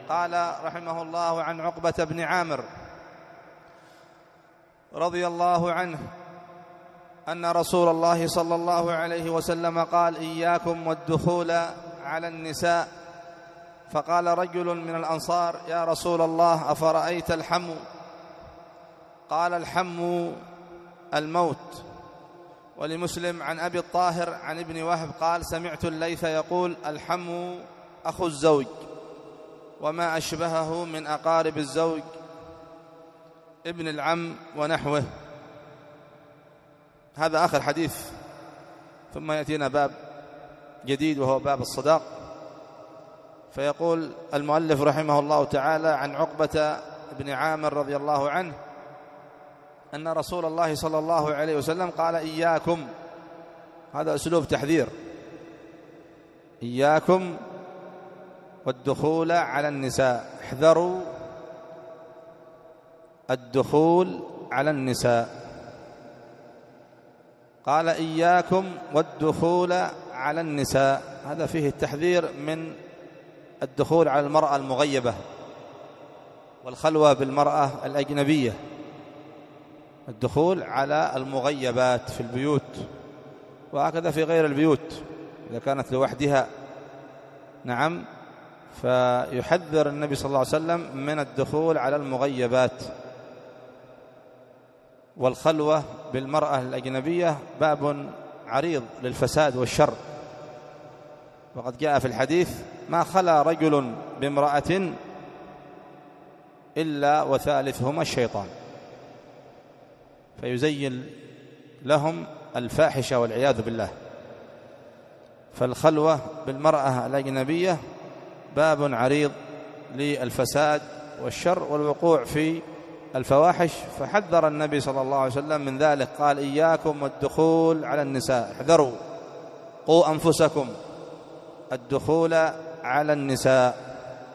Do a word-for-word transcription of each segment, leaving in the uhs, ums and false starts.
قال رحمه الله عن عقبة بن عامر رضي الله عنه أن رسول الله صلى الله عليه وسلم قال: إياكم والدخول على النساء. فقال رجل من الأنصار: يا رسول الله، أفرأيت الحم؟ قال: الحم الموت. ولمسلم عن أبي الطاهر عن ابن وهب قال: سمعت الليث يقول: الحم أخو الزوج وما أشبهه من أقارب الزوج، ابن العم ونحوه. هذا آخر حديث، ثم يأتينا باب جديد وهو باب الصداق. فيقول المؤلف رحمه الله تعالى عن عقبة بن عامر رضي الله عنه أن رسول الله صلى الله عليه وسلم قال: إياكم، هذا أسلوب تحذير، إياكم والدخول على النساء، احذروا الدخول على النساء. قال: إياكم والدخول على النساء، هذا فيه التحذير من الدخول على المرأة المغيبة والخلوة بالمرأة الأجنبية، الدخول على المغيبات في البيوت، وهكذا في غير البيوت إذا كانت لوحدها. نعم، فيحذر النبي صلى الله عليه وسلم من الدخول على المغيبات. والخلوة بالمرأة الأجنبية باب عريض للفساد والشر، وقد جاء في الحديث: ما خلا رجل بامرأة إلا وثالثهما الشيطان، فيزين لهم الفاحشة والعياذ بالله. فالخلوة بالمرأة الأجنبية باب عريض للفساد والشر والوقوع في الفواحش، فحذر النبي صلى الله عليه وسلم من ذلك. قال: إياكم والدخول على النساء، احذروا، قوا أنفسكم، الدخول على النساء.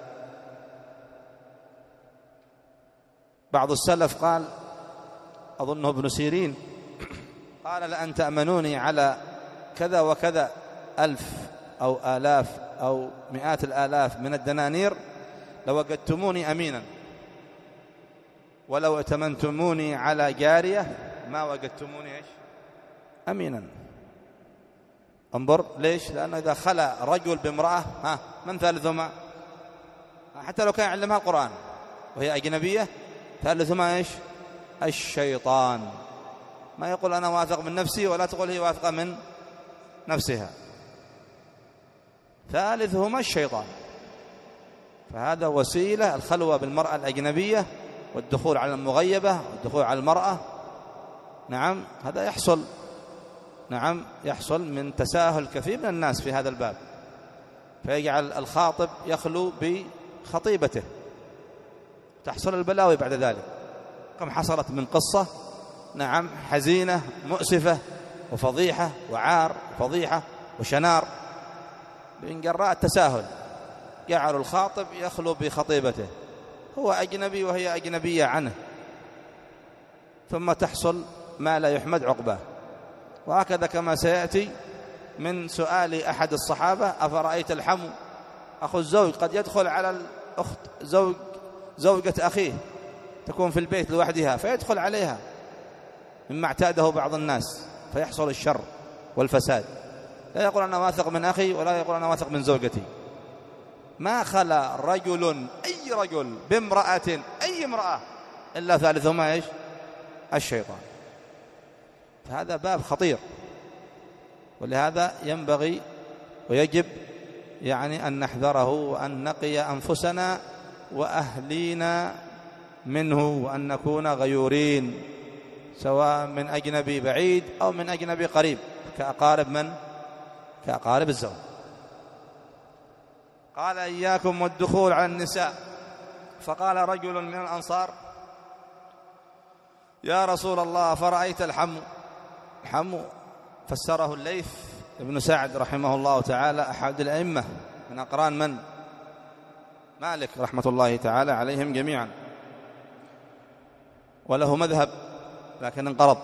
بعض السلف قال، أظنه ابن سيرين، قال: لأن تأمنوني على كذا وكذا ألف أو آلاف أو مئات الآلاف من الدنانير لوجدتموني أمينا، ولو ائتمنتموني على جارية ما وجدتموني إيش؟ أمينا. انظر ليش؟ لأنه إذا خلى رجل بامرأة، ها من ثالثهما؟ حتى لو كان يعلمها القرآن وهي أجنبية، ثالثهما إيش؟ الشيطان. ما يقول أنا واثق من نفسي، ولا تقول هي واثقة من نفسها، ثالثهما الشيطان. فهذا وسيلة، الخلوة بالمرأة الأجنبية والدخول على المغيبة والدخول على المرأة. نعم، هذا يحصل، نعم يحصل من تساهل كثير من الناس في هذا الباب، فيجعل الخاطب يخلو بخطيبته، تحصل البلاوي بعد ذلك. كم حصلت من قصة، نعم حزينة مؤسفة وفضيحة وعار وفضيحة وشنار من جراء التساهل. جعلوا الخاطب يخلو بخطيبته، هو أجنبي وهي أجنبية عنه، ثم تحصل ما لا يحمد عقباه. وهكذا كما سيأتي من سؤال أحد الصحابة: أفرأيت الحم أخو الزوج؟ قد يدخل على الأخت زوج زوجة أخيه، تكون في البيت لوحدها، فيدخل عليها مما اعتاده بعض الناس، فيحصل الشر والفساد. لا يقول أنا واثق من أخي، ولا يقول أنا واثق من زوجتي. ما خلا رجل، أي رجل، بامرأة، أي امرأة، إلا ثالثهما إيش؟ الشيطان. فهذا باب خطير، ولهذا ينبغي ويجب يعني أن نحذره، وأن نقي أنفسنا وأهلينا منه، وأن نكون غيورين، سواء من أجنبي بعيد أو من أجنبي قريب، كأقارب من؟ كأقارب الزوج. قال: إياكم والدخول على النساء. فقال رجل من الأنصار: يا رسول الله، فرأيت الحم؟ الحم فسره الليث ابن سعد رحمه الله تعالى، أحد الأئمة من أقران من؟ مالك رحمة الله تعالى عليهم جميعا، وله مذهب لكن انقرض.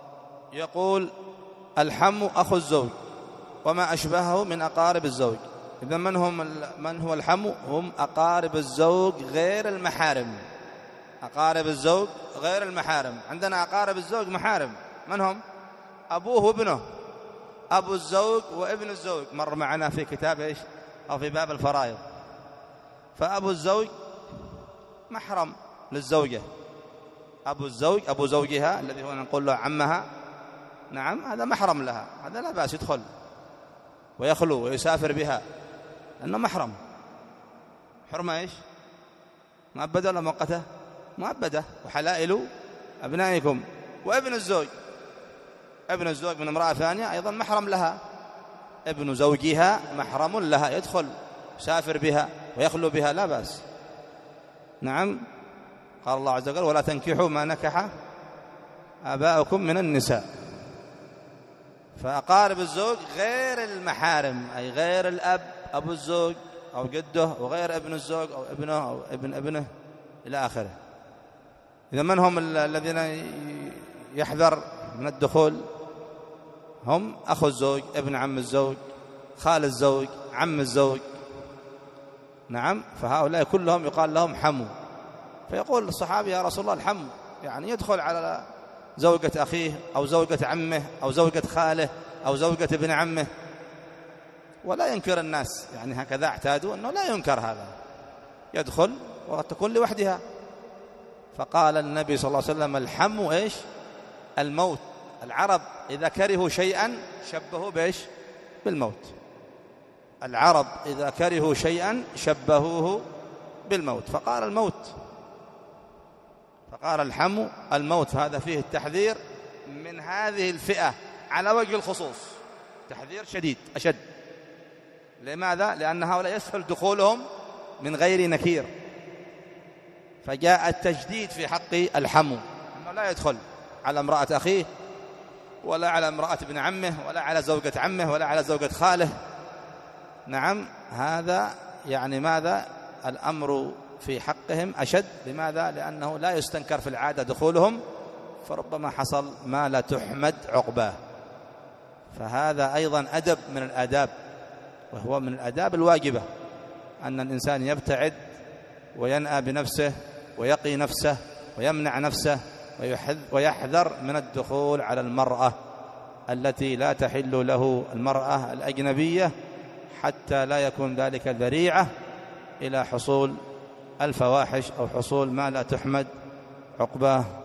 يقول: الحم أخو الزوج وما أشبهه من أقارب الزوج، إذا من هم من هو الحمو؟ هم أقارب الزوج غير المحارم. أقارب الزوج غير المحارم. عندنا أقارب الزوج محارم، من هم؟ أبوه وابنه، أبو الزوج وابن الزوج، مر معنا في كتاب إيش أو في باب الفرائض. فأبو الزوج محرم للزوجة، أبو الزوج أبو زوجها الذي هو نقول له عمها، نعم، هذا محرم لها، هذا لا بأس يدخل ويخلو ويسافر بها لأنه محرم. حرمة إيش؟ مؤبدة ولا مؤقتة؟ مؤبدة. وحلائل أبنائكم. وابن الزوج، ابن الزوج من امرأة ثانية أيضا محرم لها، ابن زوجها محرم لها، يدخل يسافر بها ويخلو بها لا بأس. نعم، قال الله عز وجل ولا تنكحوا ما نكح آباؤكم من النساء. فأقارب الزوج غير المحارم، أي غير الأب أبو الزوج أو جده، وغير ابن الزوج أو ابنه أو ابن ابنه إلى آخره. إذا من هم الذين يحذر من الدخول؟ هم أخو الزوج، ابن عم الزوج، خال الزوج، عم الزوج. نعم، فهؤلاء كلهم يقال لهم حمو. فيقول الصحابي يا رسول الله الحمو يعني يدخل على زوجة أخيه أو زوجة عمه أو زوجة خاله أو زوجة ابن عمه، ولا ينكر الناس، يعني هكذا اعتادوا أنه لا ينكر هذا، يدخل وتكون لوحدها. فقال النبي صلى الله عليه وسلم الحمو إيش؟ الموت. العرب إذا كرهوا شيئا شبهوا بإيش؟ بالموت. العرب إذا كرهوا شيئا شبهوه بالموت، فقال الموت، فقال الحمو الموت. هذا فيه التحذير من هذه الفئة على وجه الخصوص، تحذير شديد أشد. لماذا؟ لأن هؤلاء يسهل دخولهم من غير نكير، فجاء التجديد في حق الحمو أنه لا يدخل على امرأة أخيه ولا على امرأة ابن عمه ولا على زوجة عمه ولا على زوجة خاله. نعم، هذا يعني ماذا؟ الأمر في حقهم أشد. لماذا؟ لأنه لا يستنكر في العادة دخولهم، فربما حصل ما لا تحمد عقباه. فهذا أيضا أدب من الآداب، وهو من الآداب الواجبة أن الإنسان يبتعد وينأى بنفسه ويقي نفسه ويمنع نفسه ويحذر من الدخول على المرأة التي لا تحل له، المرأة الأجنبية، حتى لا يكون ذلك ذريعة إلى حصول الفواحش أو حصول ما لا تحمد عقباه.